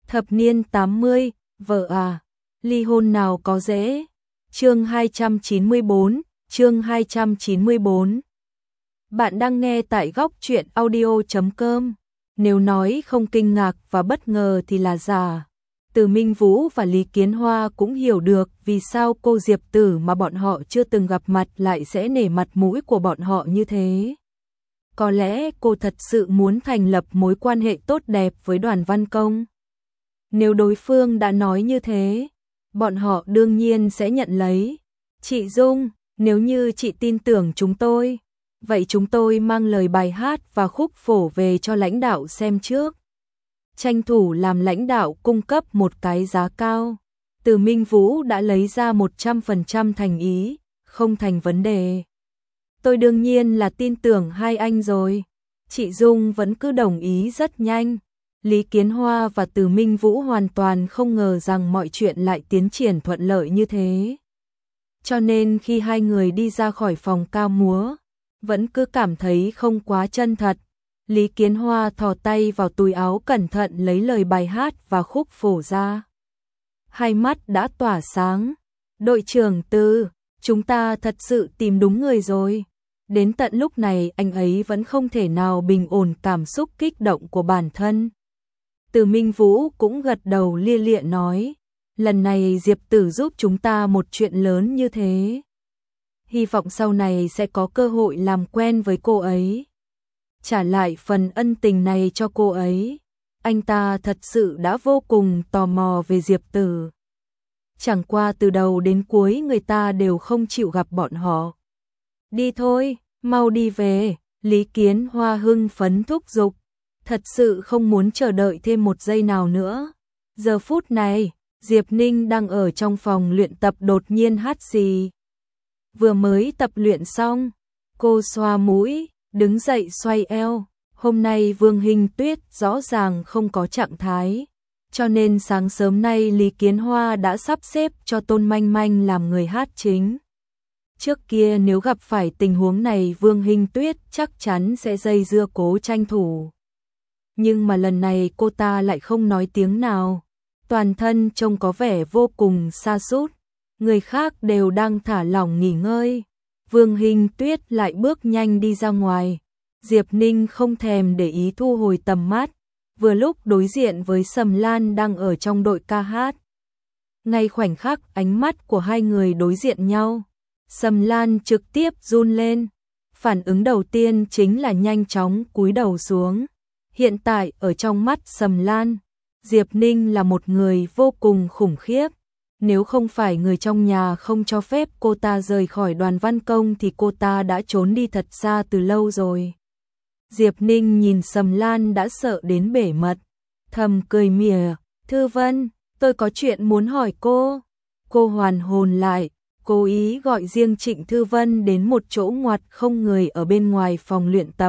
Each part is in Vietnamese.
Thập niên 80, vợ à, ly hôn nào có dễ. Chương 294, chương 294. Bạn đang nghe tại góc truyện audio.com. Nếu nói không kinh ngạc và bất ngờ thì là giả. Từ Minh Vũ và Lý Kiến Hoa cũng hiểu được vì sao cô Diệp Tử mà bọn họ chưa từng gặp mặt lại sẽ nể mặt mũi của bọn họ như thế. Có lẽ cô thật sự muốn thành lập mối quan hệ tốt đẹp với Đoàn Văn Công. Nếu đối phương đã nói như thế, bọn họ đương nhiên sẽ nhận lấy. Chị Dung, nếu như chị tin tưởng chúng tôi, vậy chúng tôi mang lời bài hát và khúc phổ về cho lãnh đạo xem trước. Tranh thủ làm lãnh đạo cung cấp một cái giá cao. Từ Minh Vũ đã lấy ra 100% thành ý, không thành vấn đề. Tôi đương nhiên là tin tưởng hai anh rồi. Chị Dung vẫn cứ đồng ý rất nhanh. Lý Kiến Hoa và Từ Minh Vũ hoàn toàn không ngờ rằng mọi chuyện lại tiến triển thuận lợi như thế. Cho nên khi hai người đi ra khỏi phòng ca múa, vẫn cứ cảm thấy không quá chân thật. Lý Kiến Hoa thò tay vào túi áo cẩn thận lấy lời bài hát và khúc phổ ra. Hai mắt đã tỏa sáng. Đội trưởng Từ, chúng ta thật sự tìm đúng người rồi. Đến tận lúc này anh ấy vẫn không thể nào bình ổn cảm xúc kích động của bản thân. Từ Minh Vũ cũng gật đầu lia lịa nói, lần này Diệp Tử giúp chúng ta một chuyện lớn như thế. Hy vọng sau này sẽ có cơ hội làm quen với cô ấy. Trả lại phần ân tình này cho cô ấy. Anh ta thật sự đã vô cùng tò mò về Diệp Tử. Chẳng qua từ đầu đến cuối người ta đều không chịu gặp bọn họ. Đi thôi, mau đi về, Lý Kiến Hoa hưng phấn thúc giục. Thật sự không muốn chờ đợi thêm một giây nào nữa. Giờ phút này, Diệp Ninh đang ở trong phòng luyện tập đột nhiên hát xì. Vừa mới tập luyện xong, cô xoa mũi, đứng dậy xoay eo. Hôm nay Vương Hinh Tuyết rõ ràng không có trạng thái. Cho nên sáng sớm nay Lý Kiến Hoa đã sắp xếp cho Tôn Manh Manh làm người hát chính. Trước kia nếu gặp phải tình huống này Vương Hinh Tuyết chắc chắn sẽ dây dưa cố tranh thủ. Nhưng mà lần này cô ta lại không nói tiếng nào. Toàn thân trông có vẻ vô cùng sa sút. Người khác đều đang thả lỏng nghỉ ngơi. Vương Hinh Tuyết lại bước nhanh đi ra ngoài. Diệp Ninh không thèm để ý thu hồi tầm mắt. Vừa lúc đối diện với Sầm Lan đang ở trong đội ca hát. Ngay khoảnh khắc ánh mắt của hai người đối diện nhau, Sầm Lan trực tiếp run lên. Phản ứng đầu tiên chính là nhanh chóng cúi đầu xuống. Hiện tại ở trong mắt Sầm Lan, Diệp Ninh là một người vô cùng khủng khiếp. Nếu không phải người trong nhà không cho phép cô ta rời khỏi Đoàn Văn Công thì cô ta đã trốn đi thật xa từ lâu rồi. Diệp Ninh nhìn Sầm Lan đã sợ đến bể mật, thầm cười mỉa, Thư Vân, tôi có chuyện muốn hỏi cô. Cô hoàn hồn lại, cố ý gọi riêng Trịnh Thư Vân đến một chỗ ngoặt không người ở bên ngoài phòng luyện tập.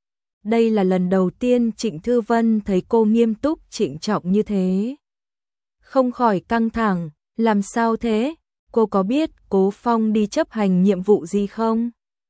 Đây là lần đầu tiên Trịnh Thư Vân thấy cô nghiêm túc trịnh trọng như thế. Không khỏi căng thẳng, làm sao thế? Cô có biết Cố Phong đi chấp hành nhiệm vụ gì không?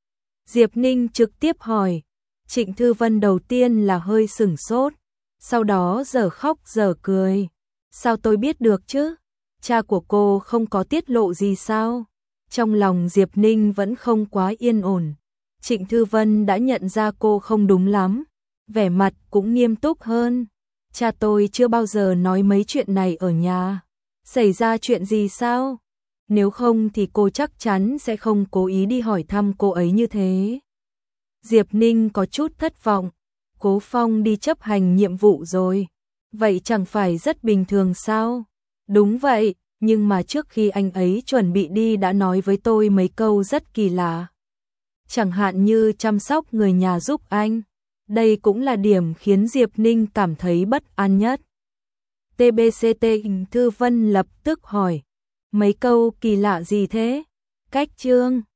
Diệp Ninh trực tiếp hỏi. Trịnh Thư Vân đầu tiên là hơi sửng sốt, sau đó giờ khóc giờ cười. Sao tôi biết được chứ? Cha của cô không có tiết lộ gì sao? Trong lòng Diệp Ninh vẫn không quá yên ổn. Trịnh Thư Vân đã nhận ra cô không đúng lắm, vẻ mặt cũng nghiêm túc hơn. Cha tôi chưa bao giờ nói mấy chuyện này ở nhà. Xảy ra chuyện gì sao? Nếu không thì cô chắc chắn sẽ không cố ý đi hỏi thăm cô ấy như thế. Diệp Ninh có chút thất vọng. Cố Phong đi chấp hành nhiệm vụ rồi. Vậy chẳng phải rất bình thường sao? Đúng vậy, nhưng mà trước khi anh ấy chuẩn bị đi đã nói với tôi mấy câu rất kỳ lạ. Chẳng hạn như chăm sóc người nhà giúp anh. Đây cũng là điểm khiến Diệp Ninh cảm thấy bất an nhất. TBCT Thư Vân lập tức hỏi. Mấy câu kỳ lạ gì thế? Cách chương